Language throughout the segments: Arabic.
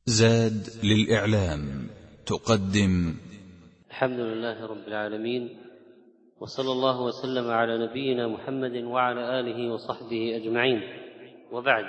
زاد للإعلام تقدم. الحمد لله رب العالمين، وصلى الله وسلم على نبينا محمد وعلى آله وصحبه أجمعين، وبعد،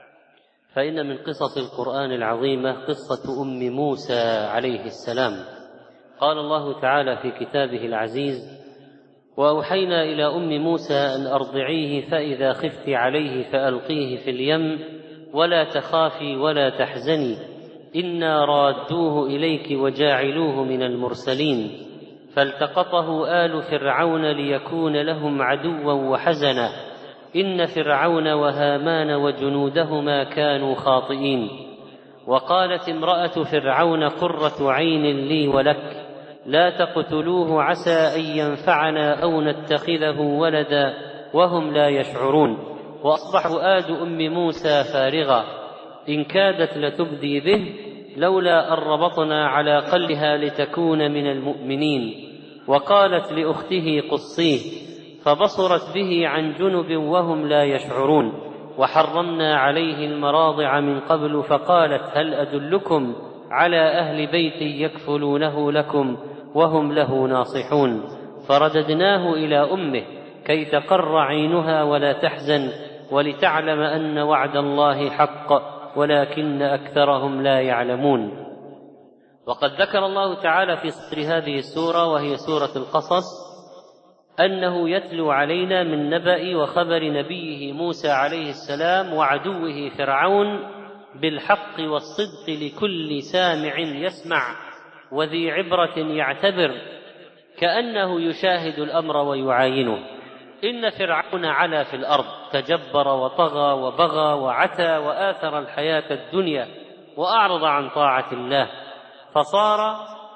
فإن من قصص القرآن العظيمة قصة أم موسى عليه السلام. قال الله تعالى في كتابه العزيز: وأوحينا إلى أم موسى أن أرضعيه فإذا خفت عليه فألقيه في اليم ولا تخافي ولا تحزني إنا رادوه إليك وجاعلوه من المرسلين فالتقطه آل فرعون ليكون لهم عدوا وحزنا إن فرعون وهامان وجنودهما كانوا خاطئين. وقالت امرأة فرعون قرة عين لي ولك لا تقتلوه عسى أن ينفعنا أو نتخذه ولدا وهم لا يشعرون. وأصبحوا آد أم موسى فارغا إن كادت لتبدي به لولا أن ربطنا على قلبها لتكون من المؤمنين. وقالت لأخته قصيه فبصرت به عن جنب وهم لا يشعرون. وحرمنا عليه المراضع من قبل فقالت هل أدلكم على أهل بيت يكفلونه لكم وهم له ناصحون. فرددناه إلى أمه كي تقر عينها ولا تحزن ولتعلم أن وعد الله حق ولكن أكثرهم لا يعلمون. وقد ذكر الله تعالى في صدر هذه السورة وهي سورة القصص أنه يتلو علينا من نبأ وخبر نبيه موسى عليه السلام وعدوه فرعون بالحق والصدق لكل سامع يسمع وذي عبرة يعتبر كأنه يشاهد الأمر ويعاينه. إن فرعون علا في الأرض تجبر وطغى وبغى وعتى وآثر الحياة الدنيا وأعرض عن طاعة الله، فصار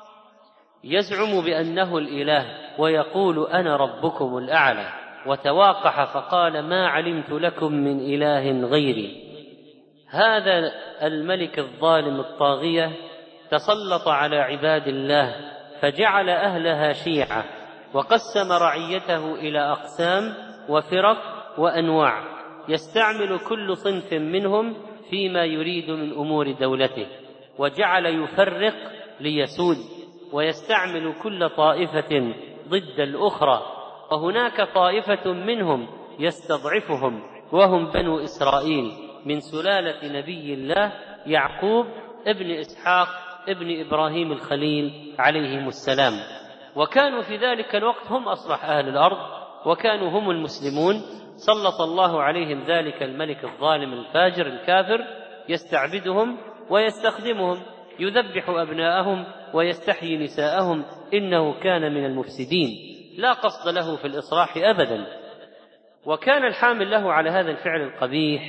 يزعم بأنه الإله ويقول أنا ربكم الأعلى، وتواقح فقال ما علمت لكم من إله غيري. هذا الملك الظالم الطاغية تسلط على عباد الله فجعل أهلها شيعة وقسم رعيته إلى أقسام وفرق وأنواع يستعمل كل صنف منهم فيما يريد من أمور دولته، وجعل يفرق ليسود ويستعمل كل طائفة ضد الأخرى. وهناك طائفة منهم يستضعفهم وهم بنو إسرائيل من سلالة نبي الله يعقوب ابن إسحاق ابن إبراهيم الخليل عليهم السلام. وكانوا في ذلك الوقت هم أصلح أهل الأرض وكانوا هم المسلمون. سلط الله عليهم ذلك الملك الظالم الفاجر الكافر يستعبدهم ويستخدمهم، يذبح أبناءهم ويستحيي نساءهم، إنه كان من المفسدين لا قصد له في الإصلاح أبدا. وكان الحامل له على هذا الفعل القبيح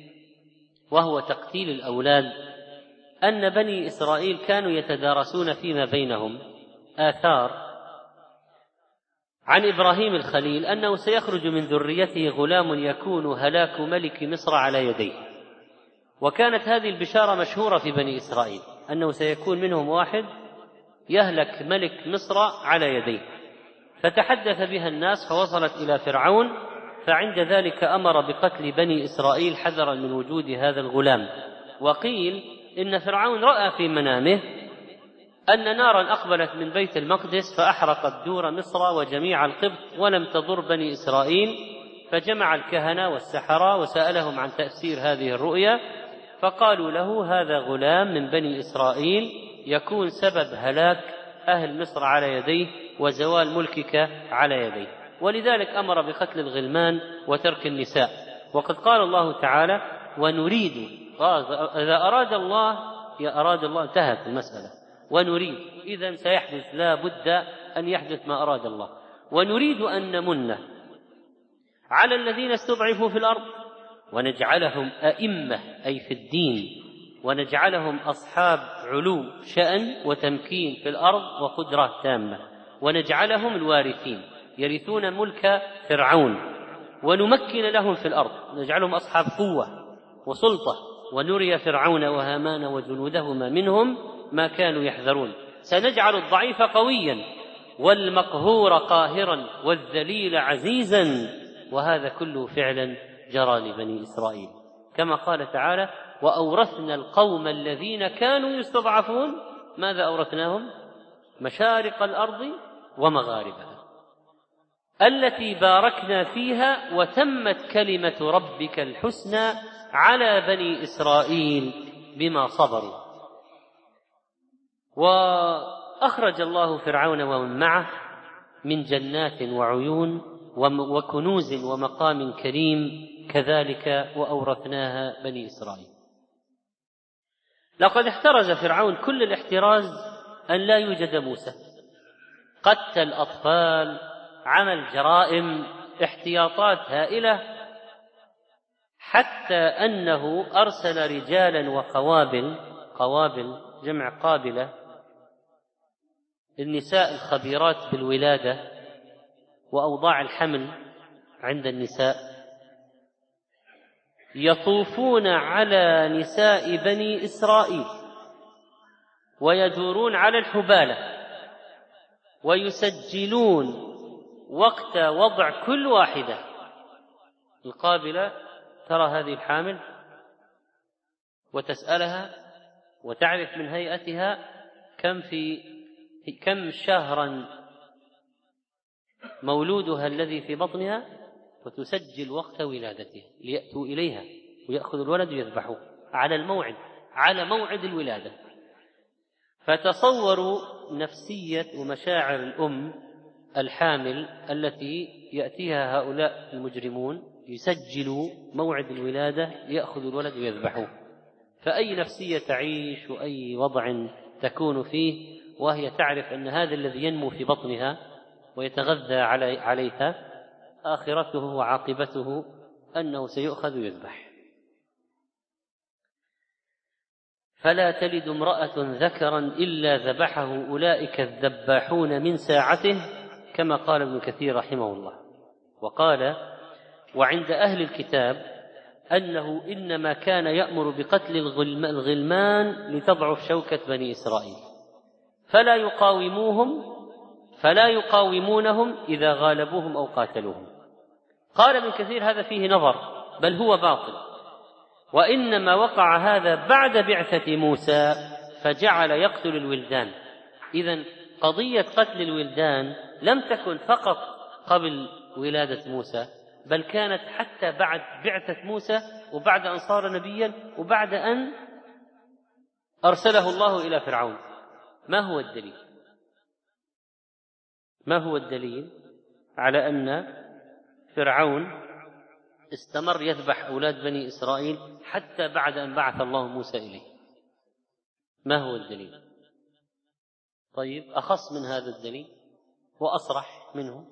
وهو تقتيل الأولاد أن بني إسرائيل كانوا يتدارسون فيما بينهم آثار عن إبراهيم الخليل أنه سيخرج من ذريته غلام يكون هلاك ملك مصر على يديه. وكانت هذه البشارة مشهورة في بني إسرائيل أنه سيكون منهم واحد يهلك ملك مصر على يديه، فتحدث بها الناس فوصلت إلى فرعون، فعند ذلك أمر بقتل بني إسرائيل حذرا من وجود هذا الغلام. وقيل إن فرعون رأى في منامه أن نارا أقبلت من بيت المقدس فأحرقت دور مصر وجميع القبط ولم تضر بني إسرائيل، فجمع الكهنة والسحرة وسألهم عن تفسير هذه الرؤيا، فقالوا له هذا غلام من بني إسرائيل يكون سبب هلاك أهل مصر على يديه وزوال ملكك على يديه. ولذلك أمر بقتل الغلمان وترك النساء. وقد قال الله تعالى ونريد، إذا أراد الله انتهت المسألة، ونريد إذن سيحدث لا بد أن يحدث ما أراد الله. ونريد أن نمن على الذين استضعفوا في الأرض ونجعلهم أئمة أي في الدين ونجعلهم أصحاب علو شأن وتمكين في الأرض وقدرة تامة ونجعلهم الوارثين يرثون ملك فرعون ونمكن لهم في الأرض نجعلهم أصحاب قوة وسلطة ونري فرعون وهامان وجنودهما منهم ما كانوا يحذرون. سنجعل الضعيف قويا والمقهور قاهرا والذليل عزيزا. وهذا كله فعلا جرى لبني إسرائيل كما قال تعالى وأورثنا القوم الذين كانوا يستضعفون. ماذا أورثناهم؟ مشارق الأرض ومغاربها التي باركنا فيها، وتمت كلمة ربك الحسنى على بني إسرائيل بما صبروا. وأخرج الله فرعون ومن معه من جنات وعيون وكنوز ومقام كريم، كذلك وأورثناها بني إسرائيل. لقد احترز فرعون كل الاحتراز أن لا يوجد موسى، قتل الأطفال، عمل جرائم، احتياطات هائلة، حتى أنه أرسل رجالا قوابل جمع قابلة، النساء الخبيرات بالولادة وأوضاع الحمل عند النساء، يطوفون على نساء بني إسرائيل ويدورون على الحبالة ويسجلون وقت وضع كل واحدة. القابلة ترى هذه الحامل وتسألها وتعرف من هيئتها كم شهرا مولودها الذي في بطنها، وتسجل وقت ولادتها ليأتوا إليها ويأخذ الولد ويذبحوه على الموعد، على موعد الولادة. فتصوروا نفسية ومشاعر الأم الحامل التي يأتيها هؤلاء المجرمون، يسجلوا موعد الولادة، يأخذ الولد ويذبحوه. فأي نفسية تعيش وأي وضع تكون فيه وهي تعرف أن هذا الذي ينمو في بطنها ويتغذى عليها آخرته وعاقبته أنه سيؤخذ ويذبح. فلا تلد امرأة ذكرا إلا ذبحه أولئك الذباحون من ساعته، كما قال ابن كثير رحمه الله. وقال: وعند أهل الكتاب أنه إنما كان يأمر بقتل الغلمان لتضعف شوكة بني إسرائيل، فلا يقاومونهم إذا غالبوهم أو قاتلوهم. قال ابن كثير: هذا فيه نظر، بل هو باطل، وإنما وقع هذا بعد بعثة موسى فجعل يقتل الولدان. إذن قضية قتل الولدان لم تكن فقط قبل ولادة موسى، بل كانت حتى بعد بعثة موسى، وبعد أن صار نبيا، وبعد أن أرسله الله إلى فرعون. ما هو الدليل على أن فرعون استمر يذبح أولاد بني إسرائيل حتى بعد أن بعث الله موسى إليه؟ ما هو الدليل؟ طيب، أخص من هذا الدليل وأصرح منه: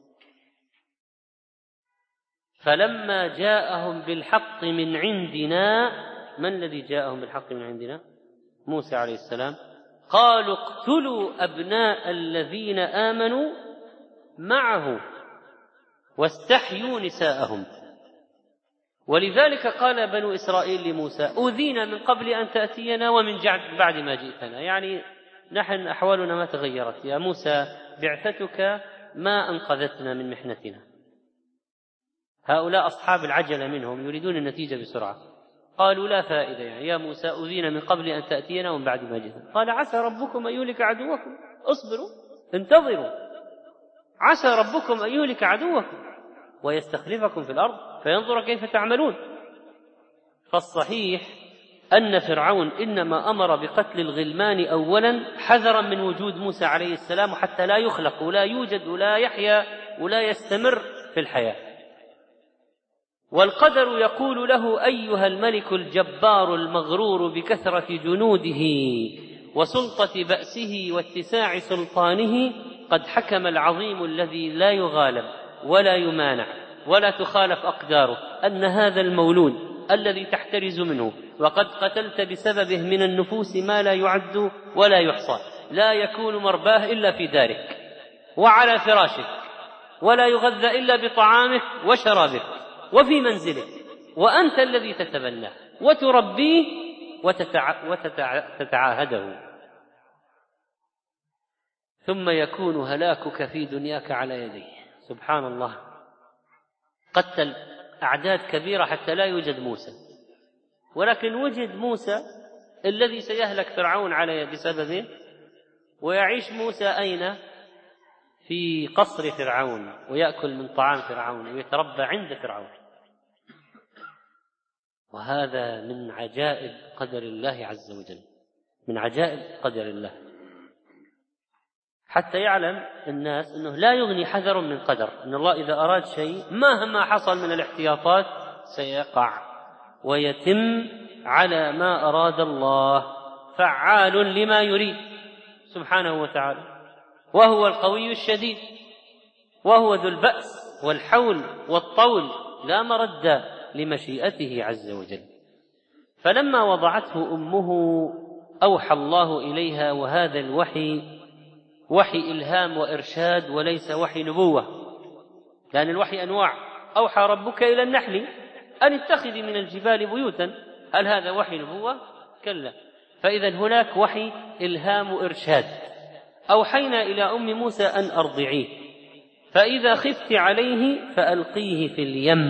فلما جاءهم بالحق من عندنا. من الذي جاءهم بالحق من عندنا؟ موسى عليه السلام. قالوا: اقتلوا أبناء الذين آمنوا معه واستحيوا نساءهم. ولذلك قال بنو إسرائيل لموسى: أوذينا من قبل أن تأتينا ومن بعد ما جئتنا. يعني نحن أحوالنا ما تغيرت يا موسى، بعثتك ما أنقذتنا من محنتنا. هؤلاء أصحاب العجلة منهم يريدون النتيجة بسرعة. قالوا: لا فائدة يا موسى، أوذينا من قبل أن تأتينا ومن بعد ما جئتنا. قال: عسى ربكم أن يهلك عدوكم. اصبروا، انتظروا، عسى ربكم أن يهلك عدوكم ويستخلفكم في الأرض فينظر كيف تعملون. فالصحيح أن فرعون إنما أمر بقتل الغلمان أولا حذرا من وجود موسى عليه السلام، حتى لا يخلق ولا يوجد ولا يحيا ولا يستمر في الحياة. والقدر يقول له: أيها الملك الجبار المغرور بكثرة جنوده وسلطة بأسه واتساع سلطانه، قد حكم العظيم الذي لا يغالب ولا يمانع ولا تخالف أقداره أن هذا المولود الذي تحترز منه وقد قتلت بسببه من النفوس ما لا يعد ولا يحصى، لا يكون مرباه إلا في دارك وعلى فراشك، ولا يغذى إلا بطعامك وشرابك وفي منزلك، وأنت الذي تتبناه وتربيه وتتعاهده، ثم يكون هلاكك في دنياك على يديه. سبحان الله، قتل أعداد كبيرة حتى لا يوجد موسى، ولكن وجد موسى الذي سيهلك فرعون عليه بسببه، ويعيش موسى أين؟ في قصر فرعون، ويأكل من طعام فرعون، ويتربى عند فرعون. وهذا من عجائب قدر الله عز وجل، من عجائب قدر الله، حتى يعلم الناس أنه لا يغني حذر من قدر، أن الله إذا أراد شيء مهما حصل من الاحتياطات سيقع ويتم على ما أراد الله، فعال لما يريد سبحانه وتعالى، وهو القوي الشديد، وهو ذو البأس والحول والطول، لا مرد لمشيئته عز وجل. فلما وضعته أمه أوحى الله إليها، وهذا الوحي وحي إلهام وإرشاد وليس وحي نبوة، لأن الوحي أنواع. أوحى ربك إلى النحل أن اتخذي من الجبال بيوتا، هل هذا وحي نبوة؟ كلا. فإذا هناك وحي إلهام وإرشاد. أوحينا إلى أم موسى أن أرضعيه، فإذا خفت عليه فألقيه في اليم.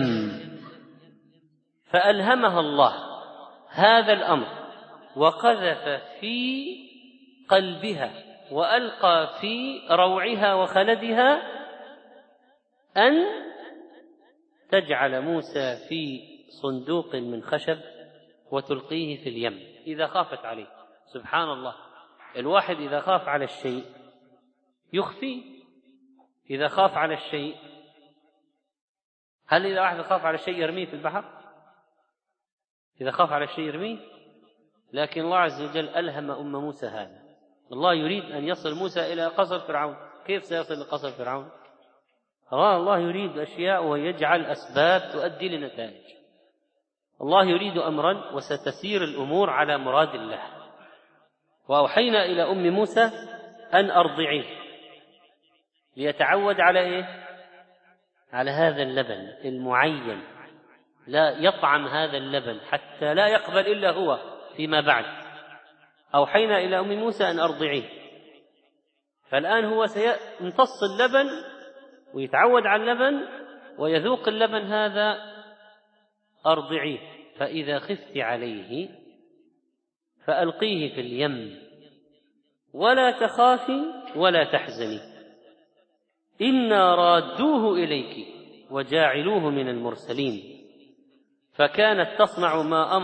فألهمها الله هذا الأمر، وقذف في قلبها وألقى في روعها وخلدها أن تجعل موسى في صندوق من خشب وتلقيه في اليم إذا خافت عليه. سبحان الله، الواحد إذا خاف على الشيء يخفيه. إذا خاف على الشيء، هل إذا واحد خاف على الشيء يرميه في البحر؟ إذا خاف على الشيء يرميه. لكن الله عز وجل ألهم أم موسى هذا. الله يريد أن يصل موسى إلى قصر فرعون. كيف سيصل لقصر فرعون؟ الله يريد أشياء ويجعل أسباب تؤدي لنتائج. الله يريد أمرا وستسير الأمور على مراد الله. وأوحينا إلى أم موسى أن أرضعيه، ليتعود على إيه؟ على هذا اللبن المعين، لا يطعم هذا اللبن حتى لا يقبل إلا هو فيما بعد. أوحينا إلى أم موسى أن أرضعيه، فالآن هو سيمتص اللبن ويتعود على اللبن ويذوق اللبن هذا. أرضعيه، فإذا خفت عليه فألقيه في اليم ولا تخافي ولا تحزني إنا رادوه إليك وجاعلوه من المرسلين. فكانت تصنع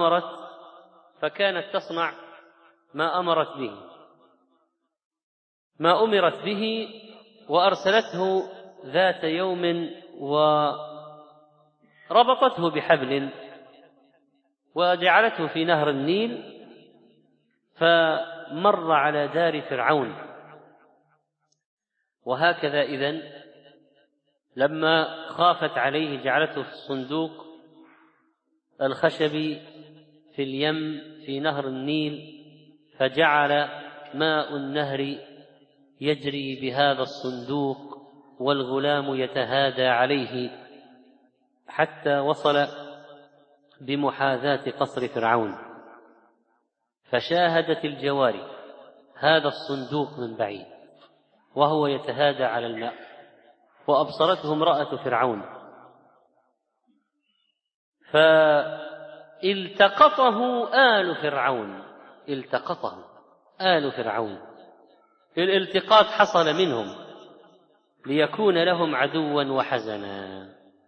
ما أمرت به، وأرسلته ذات يوم وربطته بحبل وجعلته في نهر النيل، فمر على دار فرعون. وهكذا إذن لما خافت عليه جعلته في الصندوق الخشبي في اليم في نهر النيل، فجعل ماء النهر يجري بهذا الصندوق والغلام يتهادى عليه حتى وصل بمحاذاة قصر فرعون. فشاهدت الجواري هذا الصندوق من بعيد وهو يتهادى على الماء، وأبصرته امرأة فرعون، فالتقطه آل فرعون. الالتقاط حصل منهم ليكون لهم عدوا وحزنا.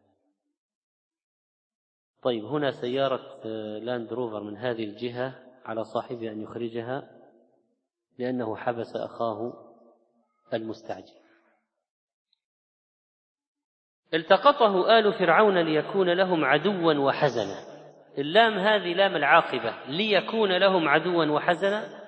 طيب، هنا سيارة لاند روفر من هذه الجهة، على صاحبها أن يخرجها لأنه حبس أخاه المستعجل. التقطه آل فرعون ليكون لهم عدوا وحزنا. اللام هذه لام العاقبة، ليكون لهم عدوا وحزنا.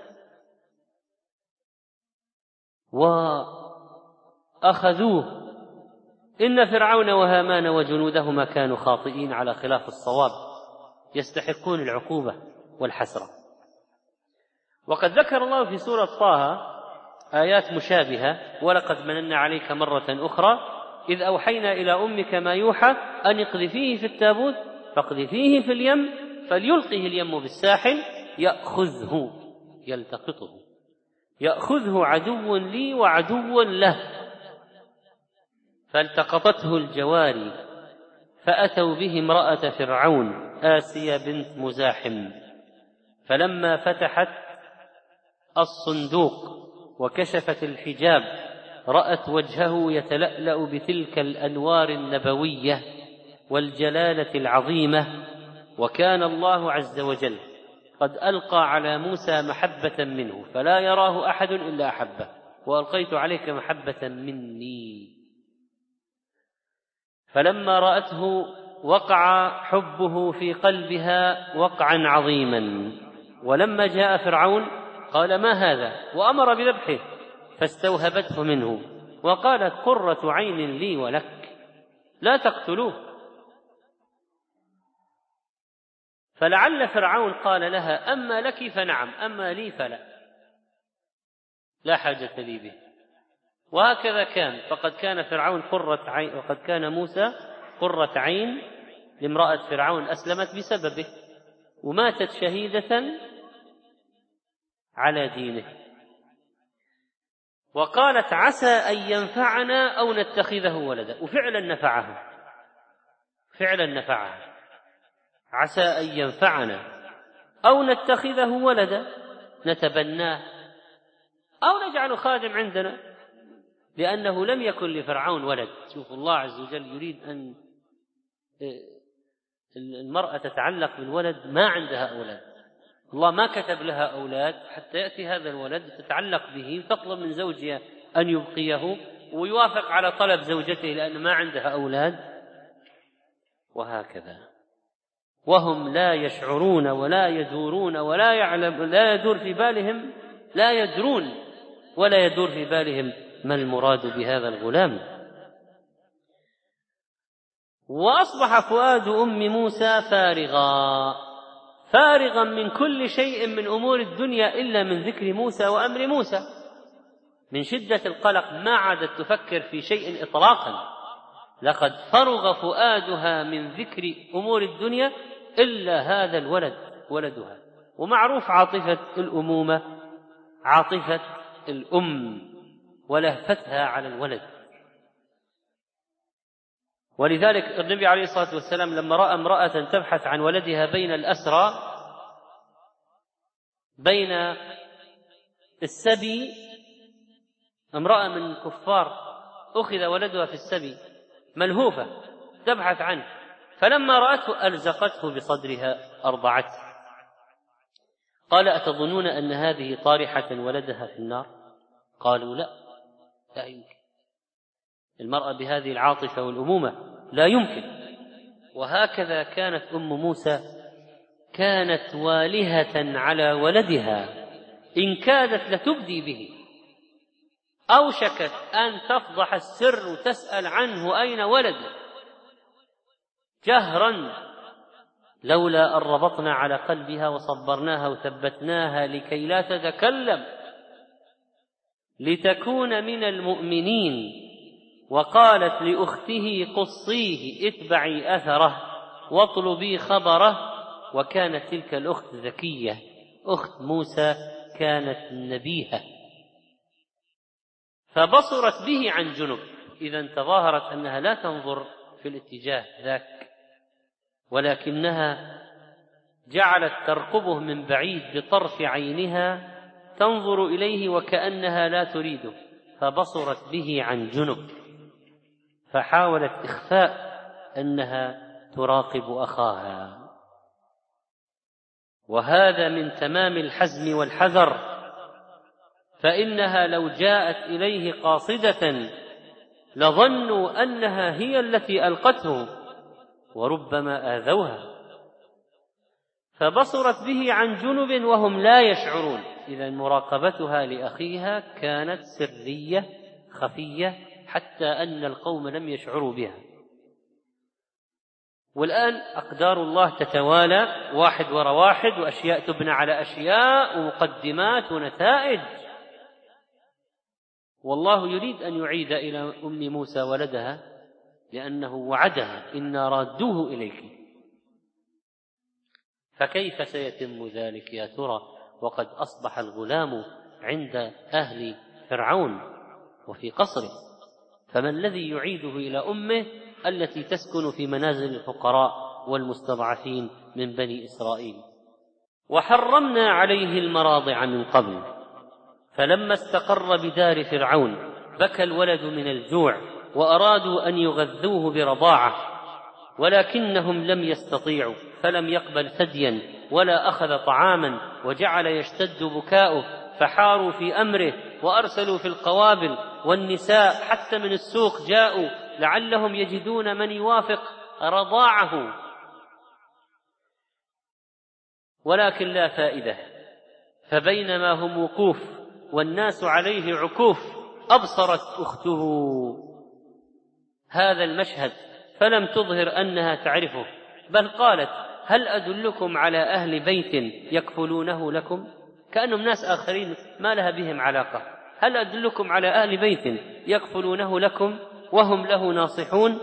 وأخذوه. إن فرعون وهامان وجنودهما كانوا خاطئين على خلاف الصواب، يستحقون العقوبة والحسرة. وقد ذكر الله في سورة طه آيات مشابهة: ولقد مننا عليك مرة أخرى إذ أوحينا إلى أمك ما يوحى أن اقذفيه في التابوت فاقذفيه في اليم فليلقه اليم بالساحل يأخذه يلتقطه، يأخذه عدو لي وعدو له. فالتقطته الجواري فأتوا به امرأة فرعون آسيا بنت مزاحم، فلما فتحت الصندوق وكشفت الحجاب رأت وجهه يتلألأ بتلك الأنوار النبوية والجلالة العظيمة، وكان الله عز وجل قد ألقى على موسى محبة منه فلا يراه أحد إلا أحبه، وألقيت عليك محبة مني. فلما رأته وقع حبه في قلبها وقعا عظيما، ولما جاء فرعون قال ما هذا وأمر بذبحه، فاستوهبته منه وقالت قرة عين لي ولك لا تقتلوه. فلعل فرعون قال لها أما لك فنعم، أما لي فلا، لا حاجة لي به. وهكذا كان، فقد كان فرعون قرة عين، وقد كان موسى قرة عين لامرأة فرعون أسلمت بسببه وماتت شهيدة على دينه. وقالت عسى أن ينفعنا أو نتخذه ولدا، وفعلا نفعه، فعلا نفعه، عسى أن ينفعنا أو نتخذه ولدا نتبناه أو نجعل خادم عندنا، لأنه لم يكن لفرعون ولد. شوف الله عز وجل يريد أن المرأة تتعلق بالولد، ما عندها أولاد، الله ما كتب لها أولاد حتى يأتي هذا الولد تتعلق به وتطلب من زوجها أن يبقيه ويوافق على طلب زوجته لأن ما عندها أولاد، وهكذا. وهم لا يشعرون ولا يدورون ولا يعلم، لا يدور في بالهم، لا يدرون ولا يدور في بالهم ما المراد بهذا الغلام. وأصبح فؤاد أم موسى فارغا من كل شيء من أمور الدنيا إلا من ذكر موسى وأمر موسى. من شدة القلق ما عادت تفكر في شيء إطلاقا، لقد فرغ فؤادها من ذكر أمور الدنيا إلا هذا الولد ولدها. ومعروف عاطفة الأمومة عاطفة الأم ولهفتها على الولد. ولذلك النبي عليه الصلاة والسلام لما رأى امرأة تبحث عن ولدها بين الأسرى بين السبي، امرأة من الكفار أخذ ولدها في السبي ملهوفة تبحث عنه، فلما رأته ألزقته بصدرها أرضعته. قال أتظنون أن هذه طارحة ولدها في النار؟ قالوا لا يمكن، المرأة بهذه العاطفة والأمومة لا يمكن. وهكذا كانت أم موسى، كانت والهة على ولدها إن كادت لتبدي به، أوشكت أن تفضح السر وتسأل عنه أين ولده جهرا، لولا أن ربطنا على قلبها وصبرناها وثبتناها لكي لا تتكلم لتكون من المؤمنين. وقالت لأخته قصيه اتبعي أثره واطلبي خبره. وكانت تلك الأخت ذكية، أخت موسى كانت نبيهة، فبصرت به عن جنب، إذا تظاهرت أنها لا تنظر في الاتجاه ذاك، ولكنها جعلت ترقبه من بعيد بطرف عينها تنظر إليه وكأنها لا تريده، فبصرت به عن جنب، فحاولت إخفاء أنها تراقب أخاها. وهذا من تمام الحزم والحذر، فإنها لو جاءت إليه قاصدة لظنوا أنها هي التي ألقته وربما آذوها، فبصرت به عن جنب وهم لا يشعرون. إذا مراقبتها لأخيها كانت سرية خفية حتى أن القوم لم يشعروا بها. والآن أقدار الله تتوالى واحد وراء واحد، وأشياء تبنى على أشياء ومقدمات ونتائج، والله يريد أن يعيد إلى أم موسى ولدها لأنه وعدها إنا رادوه إليك. فكيف سيتم ذلك يا ترى وقد أصبح الغلام عند أهل فرعون وفي قصره؟ فما الذي يعيده إلى أمه التي تسكن في منازل الفقراء والمستضعفين من بني إسرائيل. وحرمنا عليه المراضع من قبل، فلما استقر بدار فرعون بكى الولد من الجوع، وأرادوا أن يغذوه برضاعة، ولكنهم لم يستطيعوا، فلم يقبل ثديا ولا أخذ طعاما، وجعل يشتد بكاؤه، فحاروا في أمره وأرسلوا في القوابل والنساء حتى من السوق جاءوا لعلهم يجدون من يوافق رضاعه، ولكن لا فائدة. فبينما هم وقوف والناس عليه عكوف أبصرت أخته هذا المشهد فلم تظهر أنها تعرفه، بل قالت: هل أدلكم على أهل بيت يكفلونه لكم؟ كأنهم ناس آخرين ما لها بهم علاقة. هل أدلكم على أهل بيت يكفلونه لكم وهم له ناصحون؟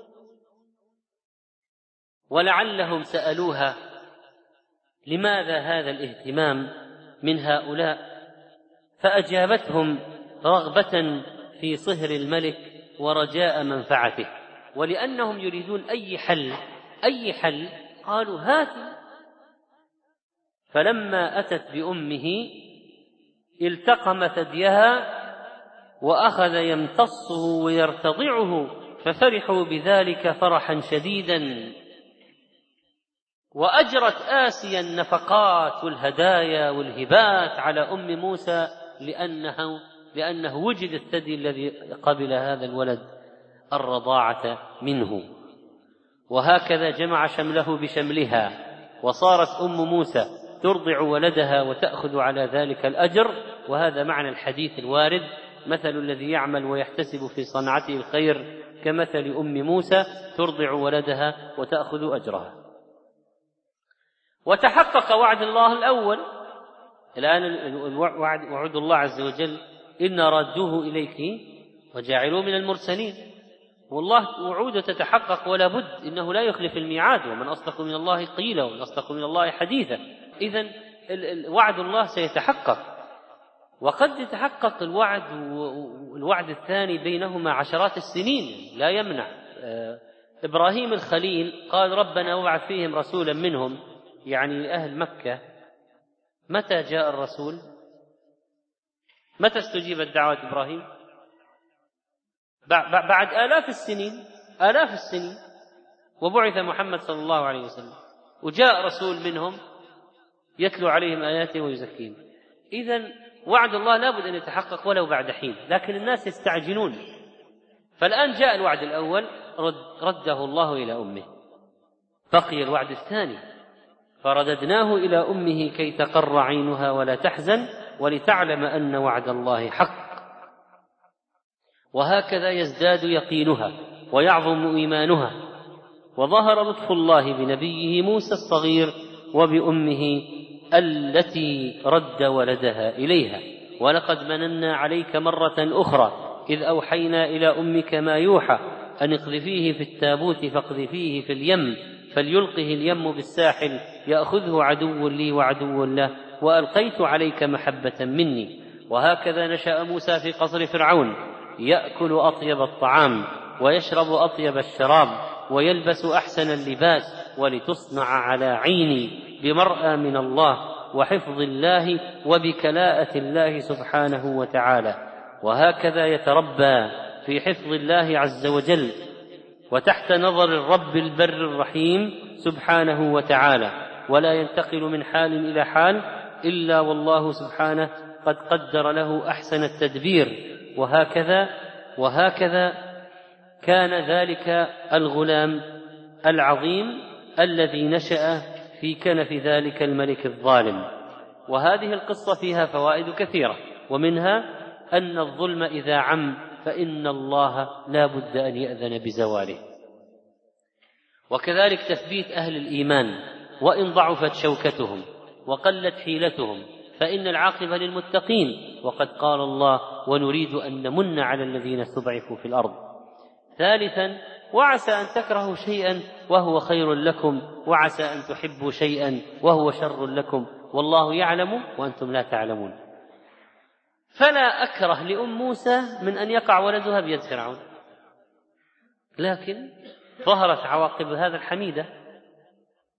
ولعلهم سألوها: لماذا هذا الاهتمام من هؤلاء؟ فأجابتهم: رغبة في صهر الملك ورجاء منفعته، ولأنهم يريدون أي حل قالوا: هات. فلما أتت بأمه التقم ثديها وأخذ يمتصه ويرتضعه، ففرحوا بذلك فرحا شديدا. وأجرت آسيا النفقات والهدايا والهبات على أم موسى لأنه وجد الثدي الذي قبل هذا الولد الرضاعة منه. وهكذا جمع شمله بشملها، وصارت أم موسى ترضع ولدها وتأخذ على ذلك الأجر. وهذا معنى الحديث الوارد: مثل الذي يعمل ويحتسب في صنعته الخير كمثل أم موسى ترضع ولدها وتأخذ أجرها. وتحقق وعد الله الأول. الآن وعد الله عز وجل: إن رادوه إليك وجاعلوه من المرسلين. والله وعوده تتحقق ولا بد، إنه لا يخلف الميعاد، ومن أصدق من الله قيلا ومن أصدق من الله حديثا. إذن وعد الله سيتحقق، وقد يتحقق الوعد الثاني بينهما عشرات السنين لا يمنع. إبراهيم الخليل قال: ربنا وابعث فيهم رسولا منهم، يعني أهل مكة. متى جاء الرسول؟ متى استجيبت دعوة إبراهيم؟ بعد آلاف السنين، وبعث محمد صلى الله عليه وسلم، وجاء رسول منهم يتلو عليهم آياته ويزكيهم. إذن وعد الله لابد أن يتحقق ولو بعد حين، لكن الناس يستعجلون. فالآن جاء الوعد الأول رده الله إلى أمه، بقي الوعد الثاني: فرددناه إلى أمه كي تقر عينها ولا تحزن ولتعلم أن وعد الله حق. وهكذا يزداد يقينها ويعظم إيمانها. وظهر لطف الله بنبيه موسى الصغير وبأمه التي رد ولدها إليها. ولقد مننا عليك مرة أخرى إذ أوحينا إلى أمك ما يوحى أن اقذفيه في التابوت فاقذفيه في اليم فليلقه اليم بالساحل يأخذه عدو لي وعدو له وألقيت عليك محبة مني. وهكذا نشأ موسى في قصر فرعون، يأكل أطيب الطعام ويشرب أطيب الشراب ويلبس أحسن اللباس، ولتصنع على عيني بمرأى من الله وحفظ الله وبكلاءة الله سبحانه وتعالى. وهكذا يتربى في حفظ الله عز وجل وتحت نظر الرب البر الرحيم سبحانه وتعالى، ولا ينتقل من حال إلى حال إلا والله سبحانه قد قدر له أحسن التدبير. وهكذا كان ذلك الغلام العظيم الذي نشأ في كنف ذلك الملك الظالم. وهذه القصة فيها فوائد كثيرة، ومنها أن الظلم إذا عم فإن الله لا بد أن يأذن بزواله. وكذلك تثبيت أهل الإيمان وإن ضعفت شوكتهم وقلت حيلتهم فإن العاقبة للمتقين، وقد قال الله: ونريد أن نمن على الذين استضعفوا في الأرض. ثالثا: وعسى أن تكرهوا شيئا وهو خير لكم، وعسى أن تحبوا شيئا وهو شر لكم، والله يعلم وأنتم لا تعلمون. فلا أكره لأم موسى من أن يقع ولدها بيد فرعون، لكن ظهرت عواقب هذا الحميدة،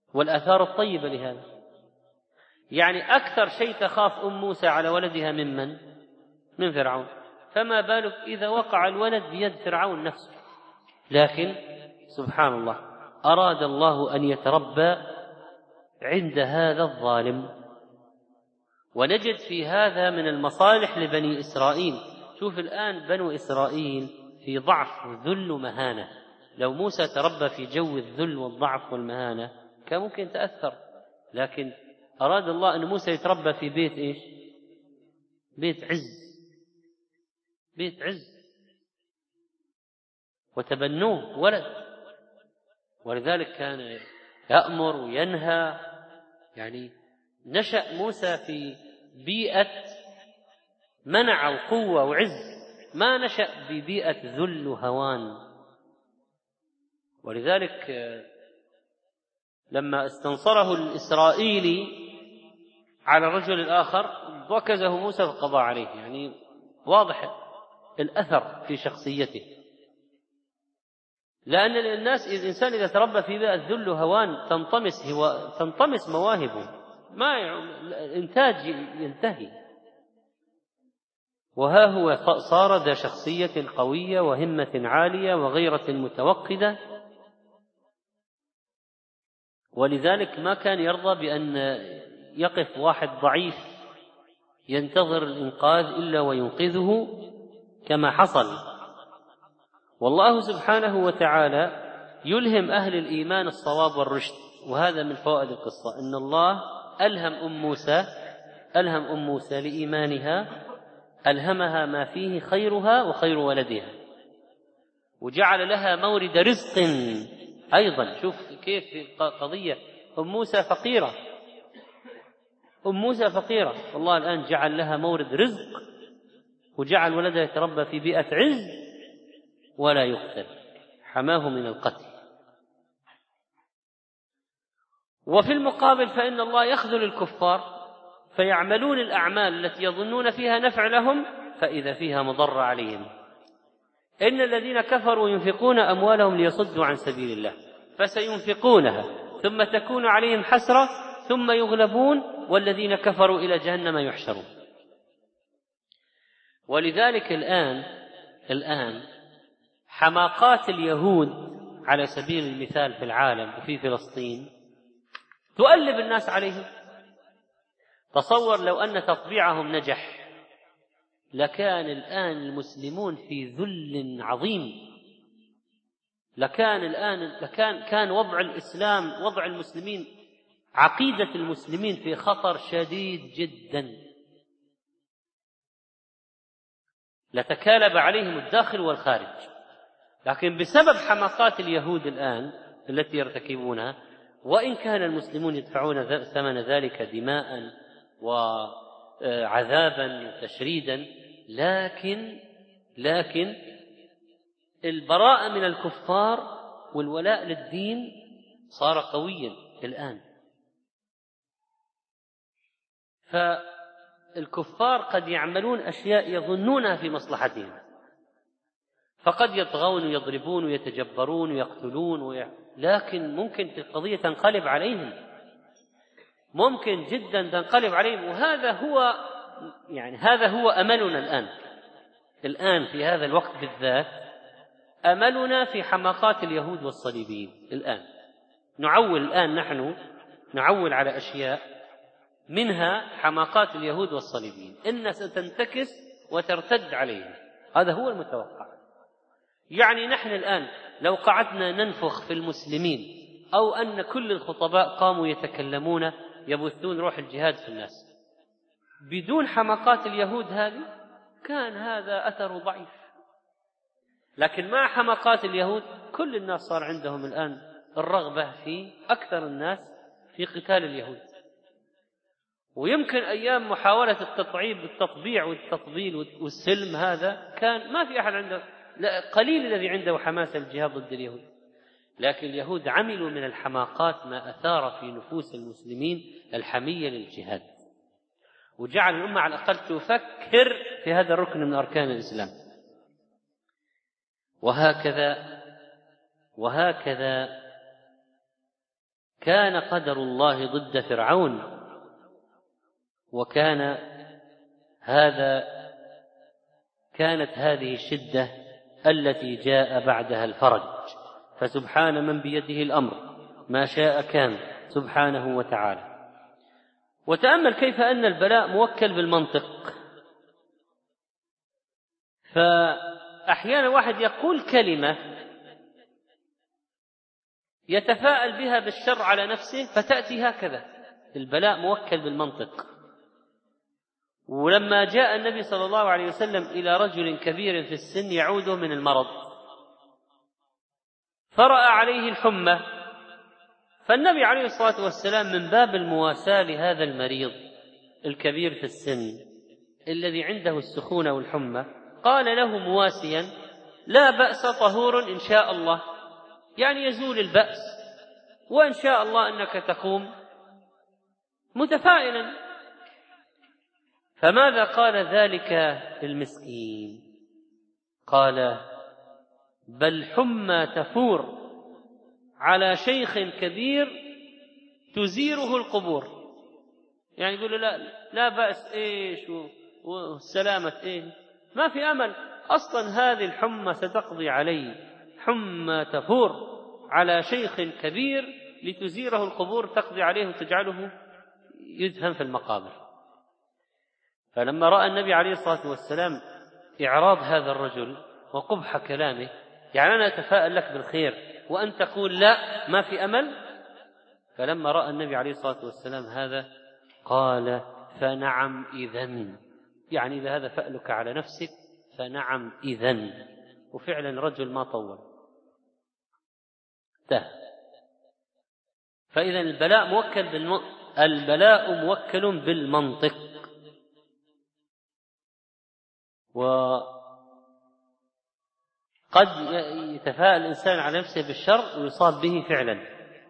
والآثار الطيبة لهذا. يعني أكثر شيء تخاف أم موسى على ولدها من فرعون، فما بالك إذا وقع الولد بيد فرعون نفسه. لكن سبحان الله أراد الله أن يتربى عند هذا الظالم. ونجد في هذا من المصالح لبني إسرائيل. شوف الآن بنو إسرائيل في ضعف وذل ومهانة، لو موسى تربى في جو الذل والضعف والمهانة كان ممكن يتأثر، لكن أراد الله أن موسى يتربى في بيت إيش؟ بيت عز، بيت عز، وتبنوه ولد. ولذلك كان يأمر وينهى. يعني نشأ موسى في بيئة منع وقوة وعز، ما نشأ ببيئة ذل وهوان. ولذلك لما استنصره الإسرائيلي على الرجل الآخر وكزه موسى فقضى عليه. يعني واضح الأثر في شخصيته، لأن الإنسان إذا تربى في بيئة ذل وهوان تنطمس مواهبه، ما الإنتاج ينتهي. وها هو صار ذا شخصية قوية وهمة عالية وغيرة متوقدة، ولذلك ما كان يرضى بأن يقف واحد ضعيف ينتظر الإنقاذ إلا وينقذه كما حصل. والله سبحانه وتعالى يلهم أهل الإيمان الصواب والرشد. وهذا من فوائد القصة، أن الله ألهم أم موسى لإيمانها، ألهمها ما فيه خيرها وخير ولدها، وجعل لها مورد رزق أيضا. شوف كيف قضية أم موسى فقيرة، والله الآن جعل لها مورد رزق، وجعل ولدها يتربى في بيئة عز ولا يقتل، حماه من القتل. وفي المقابل فإن الله يخذل الكفار فيعملون الأعمال التي يظنون فيها نفع لهم فإذا فيها مضر عليهم. إن الذين كفروا ينفقون أموالهم ليصدوا عن سبيل الله فسينفقونها ثم تكون عليهم حسرة ثم يغلبون والذين كفروا إلى جهنم يحشرون. ولذلك الآن حماقات اليهود على سبيل المثال في العالم وفي فلسطين تؤلب الناس عليهم. تصور لو أن تطبيعهم نجح لكان الآن المسلمون في ذل عظيم، كان وضع الإسلام، وضع المسلمين، عقيدة المسلمين في خطر شديد جدا، لتكالب عليهم الداخل والخارج. لكن بسبب حماقات اليهود الآن التي يرتكبونها، وإن كان المسلمون يدفعون ثمن ذلك دماء وعذابا وتشريدا، لكن البراءة من الكفار والولاء للدين صار قويا الآن. فالكفار قد يعملون أشياء يظنونها في مصلحتهم، فقد يطغون ويضربون ويتجبرون ويقتلون لكن ممكن القضية تنقلب عليهم، ممكن جدا تنقلب عليهم. هذا هو أملنا الآن في هذا الوقت بالذات، أملنا في حماقات اليهود والصليبيين. الآن نحن نعول على أشياء منها حماقات اليهود والصليبيين، إن ستنتكس وترتد عليهم، هذا هو المتوقع. يعني نحن الآن لو قعدنا ننفخ في المسلمين أو أن كل الخطباء قاموا يتكلمون يبثون روح الجهاد في الناس بدون حماقات اليهود هذه، كان هذا أثر ضعيف. لكن مع حماقات اليهود كل الناس صار عندهم الآن الرغبة في أكثر الناس في قتال اليهود. ويمكن أيام محاولة التطبيع والتطبيل والسلم هذا كان ما في أحد عنده، قليل الذي عنده حماسة الجهاد ضد اليهود، لكن اليهود عملوا من الحماقات ما أثار في نفوس المسلمين الحمية للجهاد، وجعل الأمة على الأقل تفكر في هذا الركن من أركان الإسلام. وهكذا كان قدر الله ضد فرعون، كانت هذه الشدة التي جاء بعدها الفرج. فسبحان من بيده الأمر، ما شاء كان سبحانه وتعالى. وتأمل كيف أن البلاء موكل بالمنطق. فأحيانا واحد يقول كلمة يتفاءل بها بالشر على نفسه فتأتي هكذا. البلاء موكل بالمنطق. ولما جاء النبي صلى الله عليه وسلم إلى رجل كبير في السن يعوده من المرض، فرأى عليه الحمى، فالنبي عليه الصلاة والسلام من باب المواساة لهذا المريض الكبير في السن الذي عنده السخونة والحمى قال له مواسيا: لا بأس، طهور إن شاء الله، يعني يزول البأس وإن شاء الله أنك تقوم متفائلا. فماذا قال ذلك المسكين؟ قال: بل حمى تفور على شيخ كبير تزيره القبور. يعني يقول لا بأس إيش والسلامة إيه، ما في أمل أصلا، هذه الحمى ستقضي علي. حمى تفور على شيخ كبير لتزيره القبور، تقضي عليه وتجعله يدفن في المقابر. فلما رأى النبي عليه الصلاة والسلام إعراض هذا الرجل وقبح كلامه، يعني أنا أتفاءل لك بالخير وأن تقول لا ما في أمل. فلما رأى النبي عليه الصلاة والسلام هذا قال: فنعم إذن، يعني إذا هذا فألك على نفسك فنعم إذن. وفعلا رجل ما طول فإذا البلاء موكل بالمنطق. وقد يتفاءل الإنسان على نفسه بالشر ويصاب به فعلا.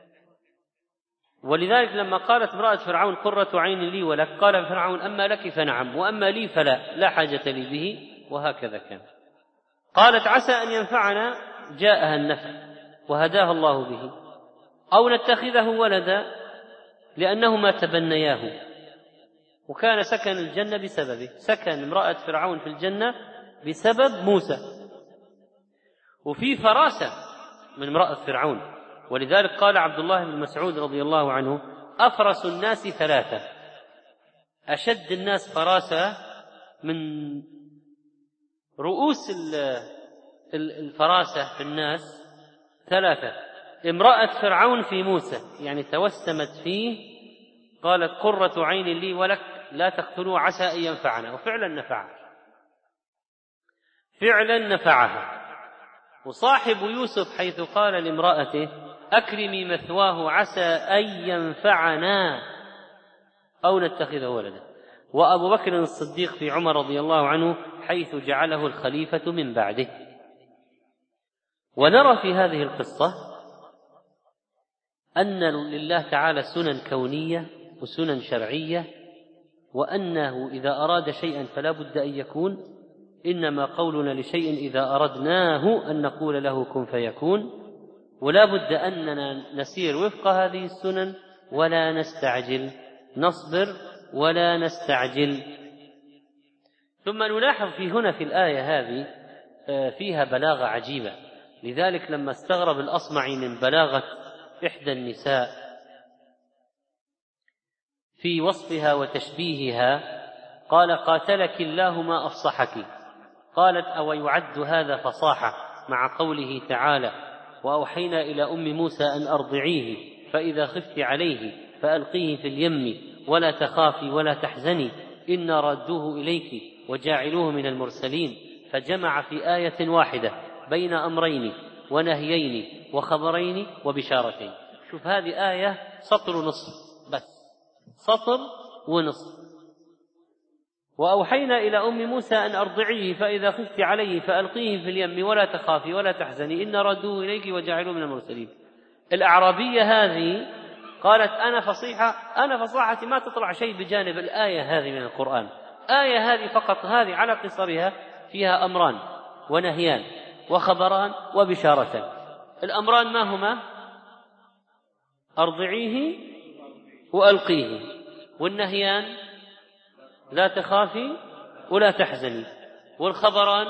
ولذلك لما قالت امرأة فرعون: قرة عين لي ولك، قال فرعون: أما لك فنعم، وأما لي فلا، لا حاجة لي به. وهكذا كان. قالت: عسى أن ينفعنا، جاءها النفع وهداها الله به، أو نتخذه ولدا لأنهما تبنياه. وكان سكن الجنة بسببه، سكن امرأة فرعون في الجنة بسبب موسى. وفي فراسة من امرأة فرعون، ولذلك قال عبد الله بن مسعود رضي الله عنه: أفرس الناس ثلاثة. أشد الناس فراسة من رؤوس الفراسة في الناس ثلاثة: امرأة فرعون في موسى، يعني توسمت فيه، قالت: قرة عين لي ولك، لا تقتلوا عسى أن ينفعنا. وفعلا نفعها. وصاحب يوسف حيث قال لامرأته: أكرمي مثواه عسى أن ينفعنا أو نتخذه ولدا. وأبو بكر الصديق في عمر رضي الله عنه حيث جعله الخليفة من بعده. ونرى في هذه القصة أن لله تعالى سنن كونية وسنن شرعية، وأنه إذا أراد شيئا فلا بد أن يكون. إنما قولنا لشيء إذا أردناه أن نقول له كن فيكون، ولا بد أننا نسير وفق هذه السنن ولا نستعجل، نصبر ولا نستعجل. ثم نلاحظ في الآية هذه فيها بلاغة عجيبة. لذلك لما استغرب الأصمعي من بلاغة إحدى النساء في وصفها وتشبيهها قال: قاتلك الله ما أفصحك. قالت: أو يعد هذا فصاحة مع قوله تعالى: وأوحينا إلى أم موسى أن أرضعيه فإذا خفت عليه فألقيه في اليم ولا تخافي ولا تحزني إنا ردوه إليك وجاعلوه من المرسلين. فجمع في آية واحدة بين أمرين ونهيين وخبرين وبشارتين. شوف، هذه آية سطر ونصف بس، سطر ونصف. وأوحينا إلى أم موسى أن أرضعيه فإذا خفت عليه فألقيه في اليم ولا تخافي ولا تحزني إن ردوه إليك وجعلوه من المرسلين. الأعرابية هذه قالت: أنا فصاحتي ما تطلع شيء بجانب الآية هذه من القرآن. آية هذه فقط، هذه على قصرها فيها أمران ونهيان وخبران وبشارتان. الأمران ما هما؟ أرضعيه وألقيه، والنهيان لا تخافي ولا تحزني، والخبران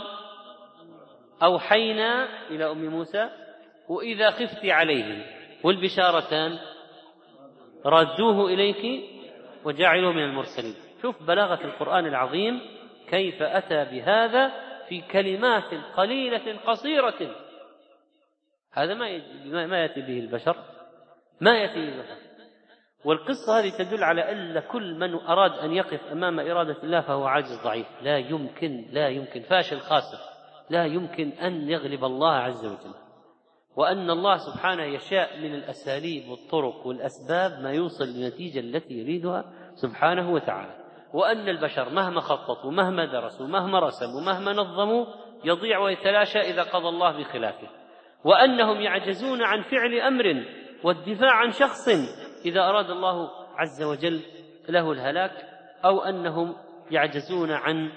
أوحينا إلى أم موسى وإذا خفت عليه، والبشارتان ردوه إليك وجعلوه من المرسلين. شوف بلاغة القرآن العظيم كيف أتى بهذا في كلمات قليلة قصيرة. هذا ما يأتي به البشر، ما يأتي به البشر. والقصة هذه تدل على أن كل من أراد أن يقف أمام إرادة الله فهو عاجز ضعيف، لا يمكن فاشل خاسر، لا يمكن أن يغلب الله عز وجل، وأن الله سبحانه يشاء من الأساليب والطرق والأسباب ما يوصل للنتيجة التي يريدها سبحانه وتعالى، وأن البشر مهما خططوا ومهما درسوا ومهما رسموا ومهما نظموا يضيع ويتلاشى إذا قضى الله بخلافه، وأنهم يعجزون عن فعل أمر والدفاع عن شخص إذا أراد الله عز وجل له الهلاك، أو أنهم يعجزون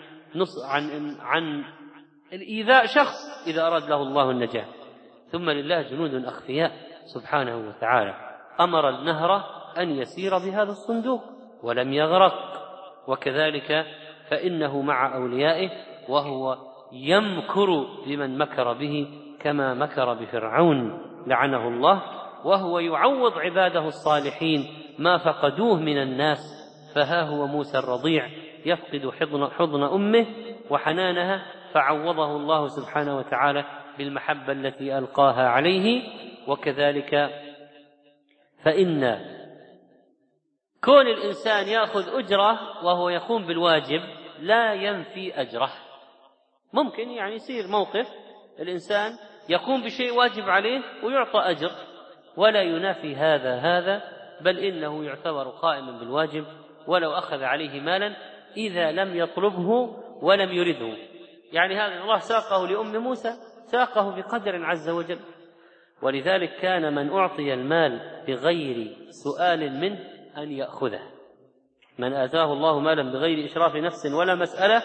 عن الإيذاء شخص إذا أراد له الله النجاة. ثم لله جنود أخفياء سبحانه وتعالى، أمر النهر أن يسير بهذا الصندوق ولم يغرق، وكذلك فإنه مع أوليائه وهو يمكر بمن مكر به كما مكر بفرعون لعنه الله، وهو يعوض عباده الصالحين ما فقدوه من الناس، فها هو موسى الرضيع يفقد حضن أمه وحنانها، فعوضه الله سبحانه وتعالى بالمحبة التي ألقاها عليه. وكذلك فإن كون الإنسان يأخذ أجره وهو يقوم بالواجب لا ينفي أجره. ممكن يعني يصير موقف الإنسان يقوم بشيء واجب عليه ويعطى أجر، ولا ينافي هذا، بل إنه يعتبر قائما بالواجب ولو أخذ عليه مالا إذا لم يطلبه ولم يرده. يعني هذا الله ساقه لأم موسى، ساقه بقدر عز وجل. ولذلك كان من أعطي المال بغير سؤال منه أن يأخذه. من آتاه الله مالا بغير إشراف نفس ولا مسألة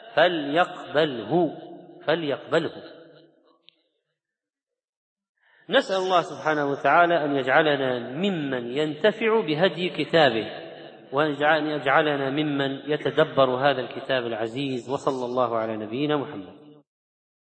فليقبله. نسأل الله سبحانه وتعالى أن يجعلنا ممن ينتفع بهدي كتابه، وأن يجعلنا ممن يتدبر هذا الكتاب العزيز. وصلى الله على نبينا محمد.